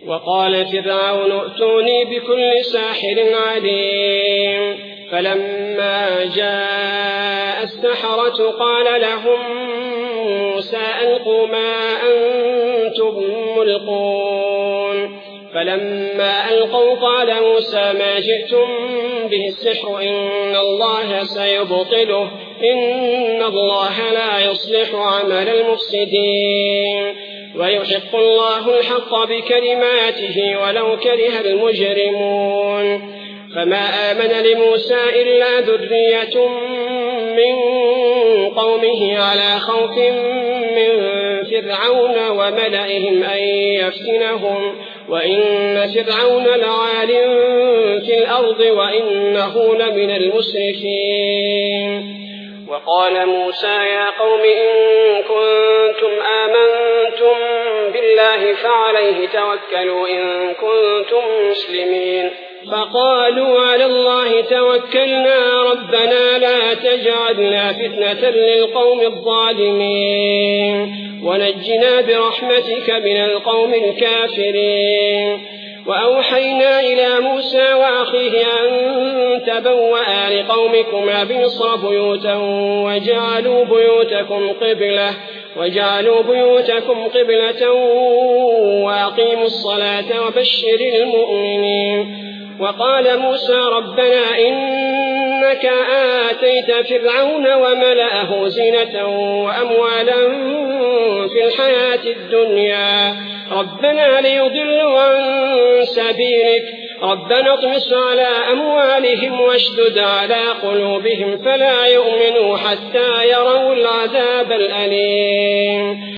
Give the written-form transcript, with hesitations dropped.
وقال فرعون ائتوني بكل ساحر عليم فلما جاء السحرة قال لهم موسى ألقوا ما أنتم ملقون فلما ألقوا قال موسى ما جئتم به السحر إن الله سيبطله إن الله لا يصلح عمل المفسدين ويحق الله الحق بكلماته ولو كره المجرمون فما آمن لموسى إلا ذرية من قومه على خوف من فرعون وملئهم أن يفتنهم وإن فرعون لعال في الأرض وإنه لمن المسرفين وقال موسى يا قوم إن كنتم آمنتم بالله فعليه توكلوا إن كنتم مسلمين فقالوا على الله توكلنا ربنا لا تجعلنا فتنة للقوم الظالمين ونجنا برحمتك من القوم الكافرين وأوحينا إلى موسى وأخيه أن تبوأ لقومكما بمصر بيوتا وجعلوا بيوتكم قبلة وأقيموا الصلاة وبشر المؤمنين وقال موسى ربنا إنك آتيت فرعون وملأه زينة وأموالا في الحياة الدنيا ربنا ليضلوا عن سبيلك ربنا اطمس على أموالهم واشدد على قلوبهم فلا يؤمنوا حتى يروا العذاب الأليم